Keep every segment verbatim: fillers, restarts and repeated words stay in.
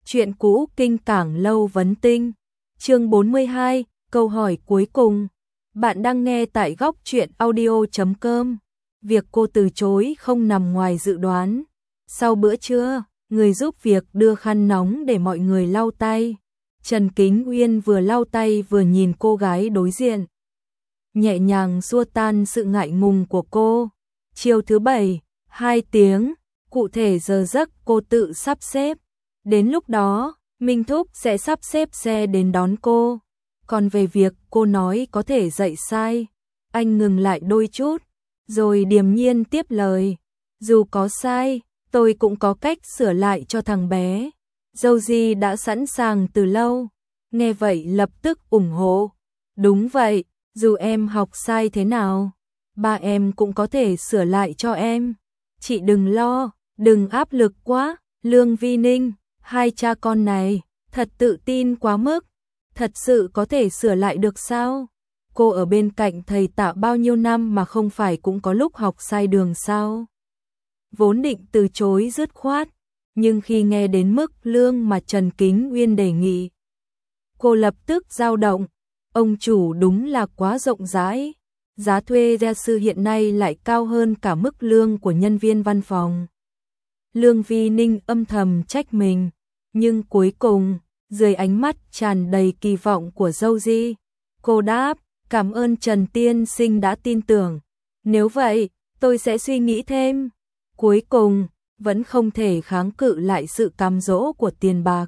Chuyện cũ kinh cảng lâu vấn tinh. Chương bốn mươi hai, câu hỏi cuối cùng. Bạn đang nghe tại góc truyện audio chấm com. Việc cô từ chối không nằm ngoài dự đoán. Sau bữa trưa, người giúp việc đưa khăn nóng để mọi người lau tay. Trần Kính Uyên vừa lau tay vừa nhìn cô gái đối diện, nhẹ nhàng xua tan sự ngại ngùng của cô. Chiều thứ bảy, hai tiếng, cụ thể giờ giấc cô tự sắp xếp. Đến lúc đó, Minh Thúc sẽ sắp xếp xe đến đón cô. Còn về việc cô nói có thể dạy sai, anh ngừng lại đôi chút, rồi điềm nhiên tiếp lời. Dù có sai, tôi cũng có cách sửa lại cho thằng bé. Dâu Di đã sẵn sàng từ lâu. Nghe vậy lập tức ủng hộ. Đúng vậy, dù em học sai thế nào, ba em cũng có thể sửa lại cho em. Chị đừng lo, đừng áp lực quá. Lương Vi Ninh, hai cha con này, thật tự tin quá mức. Thật sự có thể sửa lại được sao? Cô ở bên cạnh thầy Tạ bao nhiêu năm mà không phải cũng có lúc học sai đường sao? Vốn định từ chối dứt khoát, nhưng khi nghe đến mức lương mà Trần Kính Uyên đề nghị, cô lập tức dao động. Ông chủ đúng là quá rộng rãi. Giá thuê gia sư hiện nay lại cao hơn cả mức lương của nhân viên văn phòng. Lương Vi Ninh âm thầm trách mình, nhưng cuối cùng, dưới ánh mắt tràn đầy kỳ vọng của dâu Di, cô đáp, cảm ơn Trần tiên sinh đã tin tưởng. Nếu vậy, tôi sẽ suy nghĩ thêm. Cuối cùng, vẫn không thể kháng cự lại sự cám dỗ của tiền bạc.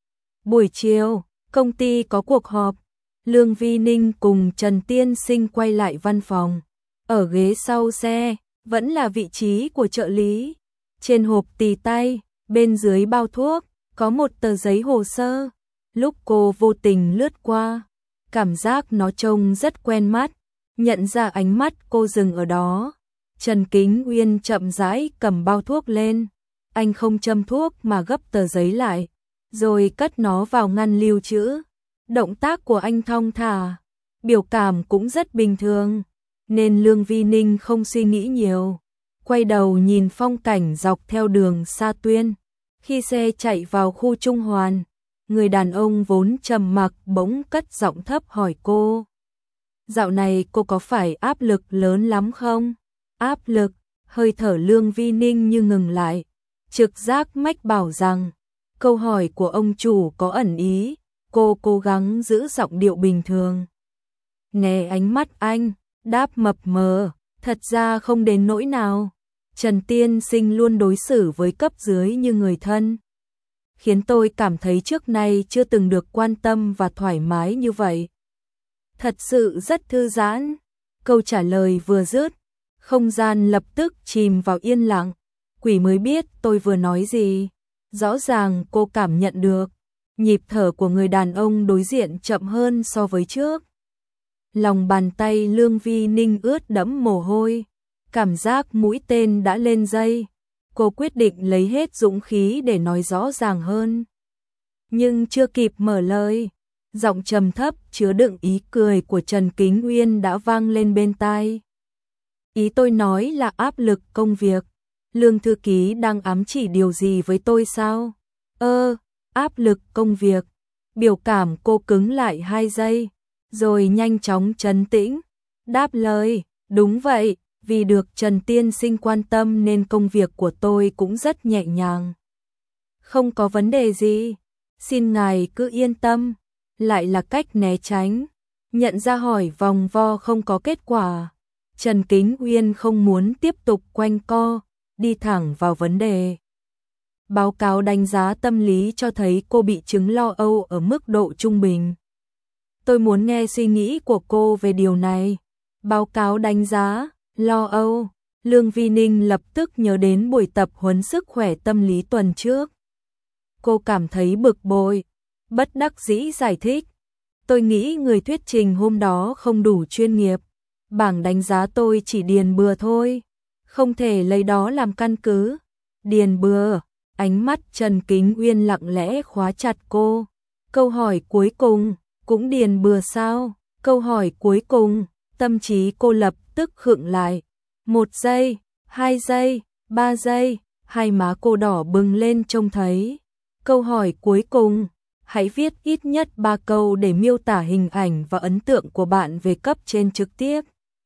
Buổi chiều, công ty có cuộc họp. Lương Vi Ninh cùng Trần tiên sinh quay lại văn phòng. Ở ghế sau xe, vẫn là vị trí của trợ lý. Trên hộp tì tay, bên dưới bao thuốc, có một tờ giấy hồ sơ. Lúc cô vô tình lướt qua, cảm giác nó trông rất quen mắt. Nhận ra ánh mắt cô dừng ở đó, Trần Kính Uyên chậm rãi cầm bao thuốc lên. Anh không châm thuốc mà gấp tờ giấy lại, rồi cất nó vào ngăn lưu trữ. Động tác của anh thong thả, biểu cảm cũng rất bình thường, nên Lương Vi Ninh không suy nghĩ nhiều. Quay đầu nhìn phong cảnh dọc theo đường Sa Tuyên. Khi xe chạy vào khu Trung Hoàn, người đàn ông vốn trầm mặc bỗng cất giọng thấp hỏi cô. Dạo này cô có phải áp lực lớn lắm không? Áp lực, hơi thở Lương Vi Ninh như ngừng lại. Trực giác mách bảo rằng, câu hỏi của ông chủ có ẩn ý. Cô cố gắng giữ giọng điệu bình thường. Né ánh mắt anh, đáp mập mờ, thật ra không đến nỗi nào. Trần tiên sinh luôn đối xử với cấp dưới như người thân, khiến tôi cảm thấy trước nay chưa từng được quan tâm và thoải mái như vậy. Thật sự rất thư giãn. Câu trả lời vừa dứt, không gian lập tức chìm vào yên lặng. Quỷ mới biết tôi vừa nói gì. Rõ ràng cô cảm nhận được nhịp thở của người đàn ông đối diện chậm hơn so với trước. Lòng bàn tay Lương Vi Ninh ướt đẫm mồ hôi, cảm giác mũi tên đã lên dây. Cô quyết định lấy hết dũng khí để nói rõ ràng hơn. Nhưng chưa kịp mở lời, giọng trầm thấp chứa đựng ý cười của Trần Kính Uyên đã vang lên bên tai. Ý tôi nói là áp lực công việc. Lương thư ký đang ám chỉ điều gì với tôi sao? Ơ, áp lực công việc. Biểu cảm cô cứng lại hai giây, rồi nhanh chóng trấn tĩnh, đáp lời, đúng vậy, vì được Trần tiên sinh quan tâm nên công việc của tôi cũng rất nhẹ nhàng. Không có vấn đề gì, xin ngài cứ yên tâm. Lại là cách né tránh, nhận ra hỏi vòng vo không có kết quả. Trần Kính Uyên không muốn tiếp tục quanh co, đi thẳng vào vấn đề. Báo cáo đánh giá tâm lý cho thấy cô bị chứng lo âu ở mức độ trung bình. Tôi muốn nghe suy nghĩ của cô về điều này. Báo cáo đánh giá, lo âu. Lương Vi Ninh lập tức nhớ đến buổi tập huấn sức khỏe tâm lý tuần trước. Cô cảm thấy bực bội, bất đắc dĩ giải thích. Tôi nghĩ người thuyết trình hôm đó không đủ chuyên nghiệp. Bảng đánh giá tôi chỉ điền bừa thôi, không thể lấy đó làm căn cứ. Điền bừa. Ánh mắt Trần Kính Uyên lặng lẽ khóa chặt cô. Câu hỏi cuối cùng, cũng điền bừa sao? Câu hỏi cuối cùng, tâm trí cô lập tức khựng lại. Một giây, hai giây, ba giây, hai má cô đỏ bừng lên trông thấy. Câu hỏi cuối cùng, hãy viết ít nhất ba câu để miêu tả hình ảnh và ấn tượng của bạn về cấp trên trực tiếp.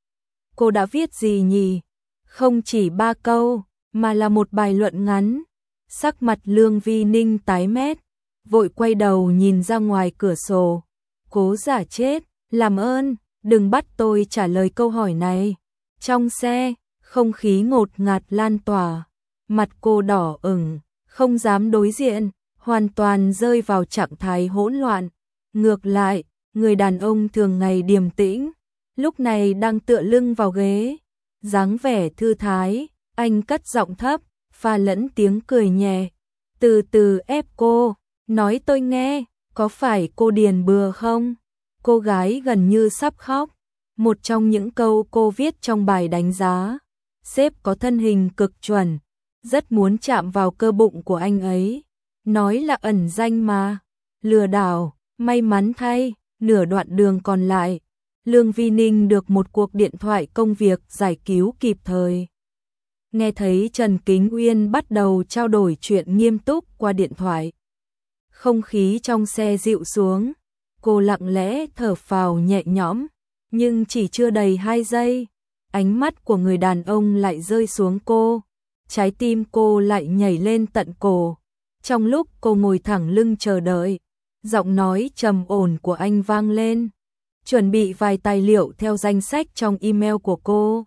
Cô đã viết gì nhỉ? Không chỉ ba câu, mà là một bài luận ngắn. Sắc mặt Lương Vi Ninh tái mét, vội quay đầu nhìn ra ngoài cửa sổ. Cố giả chết, làm ơn, đừng bắt tôi trả lời câu hỏi này. Trong xe, không khí ngột ngạt lan tỏa, mặt cô đỏ ửng, không dám đối diện, hoàn toàn rơi vào trạng thái hỗn loạn. Ngược lại, người đàn ông thường ngày điềm tĩnh, lúc này đang tựa lưng vào ghế, dáng vẻ thư thái, anh cất giọng thấp, pha lẫn tiếng cười nhẹ, từ từ ép cô, nói tôi nghe, có phải cô điền bừa không? Cô gái gần như sắp khóc. Một trong những câu cô viết trong bài đánh giá, sếp có thân hình cực chuẩn, rất muốn chạm vào cơ bụng của anh ấy. Nói là ẩn danh mà, lừa đảo, may mắn thay, nửa đoạn đường còn lại, Lương Vi Ninh được một cuộc điện thoại công việc giải cứu kịp thời. Nghe thấy Trần Kính Uyên bắt đầu trao đổi chuyện nghiêm túc qua điện thoại. Không khí trong xe dịu xuống, cô lặng lẽ thở phào nhẹ nhõm, nhưng chỉ chưa đầy hai giây, ánh mắt của người đàn ông lại rơi xuống cô, trái tim cô lại nhảy lên tận cổ. Trong lúc cô ngồi thẳng lưng chờ đợi, giọng nói trầm ổn của anh vang lên, chuẩn bị vài tài liệu theo danh sách trong email của cô,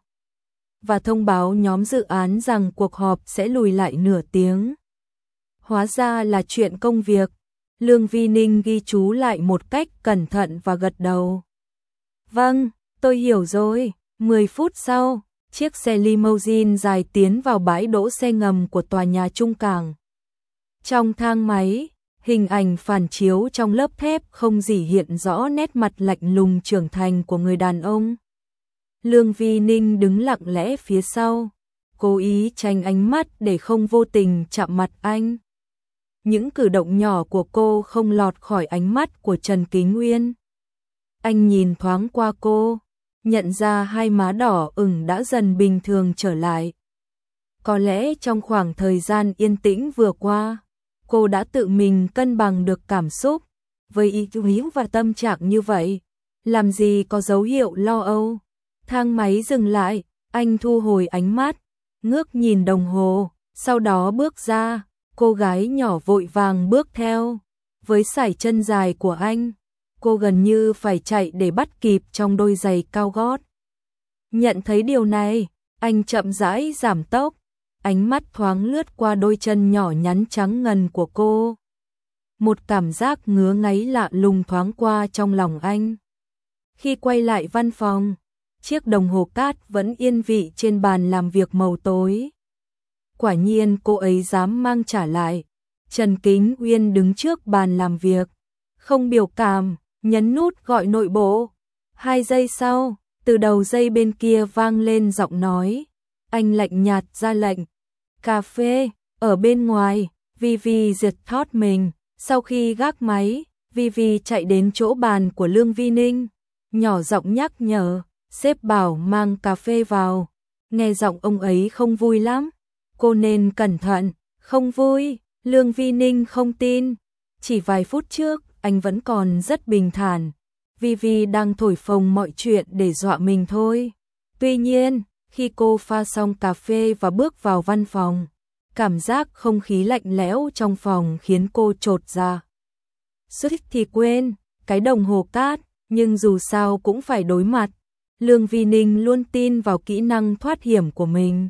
và thông báo nhóm dự án rằng cuộc họp sẽ lùi lại nửa tiếng. Hóa ra là chuyện công việc. Lương Vi Ninh ghi chú lại một cách cẩn thận và gật đầu. Vâng, tôi hiểu rồi. Mười phút sau, chiếc xe limousine dài tiến vào bãi đỗ xe ngầm của tòa nhà trung cảng. Trong thang máy, hình ảnh phản chiếu trong lớp thép không gì hiện rõ nét mặt lạnh lùng trưởng thành của người đàn ông. Lương Vi Ninh đứng lặng lẽ phía sau, cố ý tránh ánh mắt để không vô tình chạm mặt anh. Những cử động nhỏ của cô không lọt khỏi ánh mắt của Trần Kính Uyên. Anh nhìn thoáng qua cô, nhận ra hai má đỏ ửng đã dần bình thường trở lại. Có lẽ trong khoảng thời gian yên tĩnh vừa qua, cô đã tự mình cân bằng được cảm xúc. Với ý hiếu và tâm trạng như vậy, làm gì có dấu hiệu lo âu. Thang máy dừng lại, anh thu hồi ánh mắt, ngước nhìn đồng hồ, sau đó bước ra. Cô gái nhỏ vội vàng bước theo, với sải chân dài của anh, cô gần như phải chạy để bắt kịp trong đôi giày cao gót. Nhận thấy điều này, anh chậm rãi giảm tốc, ánh mắt thoáng lướt qua đôi chân nhỏ nhắn trắng ngần của cô. Một cảm giác ngứa ngáy lạ lùng thoáng qua trong lòng anh. Khi quay lại văn phòng, chiếc đồng hồ cát vẫn yên vị trên bàn làm việc màu tối. Quả nhiên cô ấy dám mang trả lại. Trần Kính Uyên đứng trước bàn làm việc, không biểu cảm, nhấn nút gọi nội bộ. Hai giây sau, từ đầu dây bên kia vang lên giọng nói. Anh lạnh nhạt ra lệnh. Cà phê, ở bên ngoài, Vivi giật thót mình. Sau khi gác máy, Vivi chạy đến chỗ bàn của Lương Vi Ninh, nhỏ giọng nhắc nhở, sếp bảo mang cà phê vào. Nghe giọng ông ấy không vui lắm. Cô nên cẩn thận. Không vui, Lương Vi Ninh không tin. Chỉ vài phút trước, anh vẫn còn rất bình thản. Vivi đang thổi phồng mọi chuyện để dọa mình thôi. Tuy nhiên, khi cô pha xong cà phê và bước vào văn phòng, cảm giác không khí lạnh lẽo trong phòng khiến cô chột dạ. Suýt thì quên, cái đồng hồ cát, nhưng dù sao cũng phải đối mặt. Lương Vi Ninh luôn tin vào kỹ năng thoát hiểm của mình.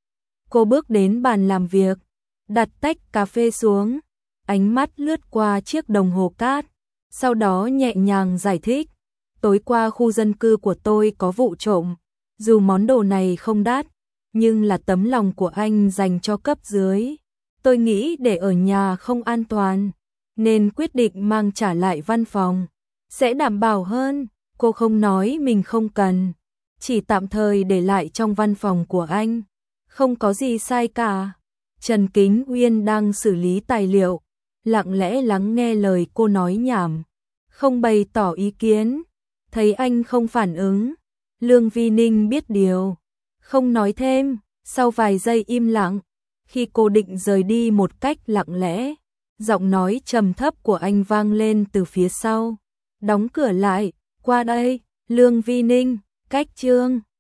Cô bước đến bàn làm việc, đặt tách cà phê xuống, ánh mắt lướt qua chiếc đồng hồ cát, sau đó nhẹ nhàng giải thích. Tối qua khu dân cư của tôi có vụ trộm, dù món đồ này không đắt, nhưng là tấm lòng của anh dành cho cấp dưới. Tôi nghĩ để ở nhà không an toàn, nên quyết định mang trả lại văn phòng, sẽ đảm bảo hơn. Cô không nói mình không cần, chỉ tạm thời để lại trong văn phòng của anh. Không có gì sai cả. Trần Kính Uyên đang xử lý tài liệu, lặng lẽ lắng nghe lời cô nói nhảm, không bày tỏ ý kiến. Thấy anh không phản ứng, Lương Vi Ninh biết điều, không nói thêm. Sau vài giây im lặng, khi cô định rời đi một cách lặng lẽ, Giọng nói trầm thấp của anh vang lên từ phía sau. Đóng cửa lại, qua đây, Lương Vi Ninh, cách Trương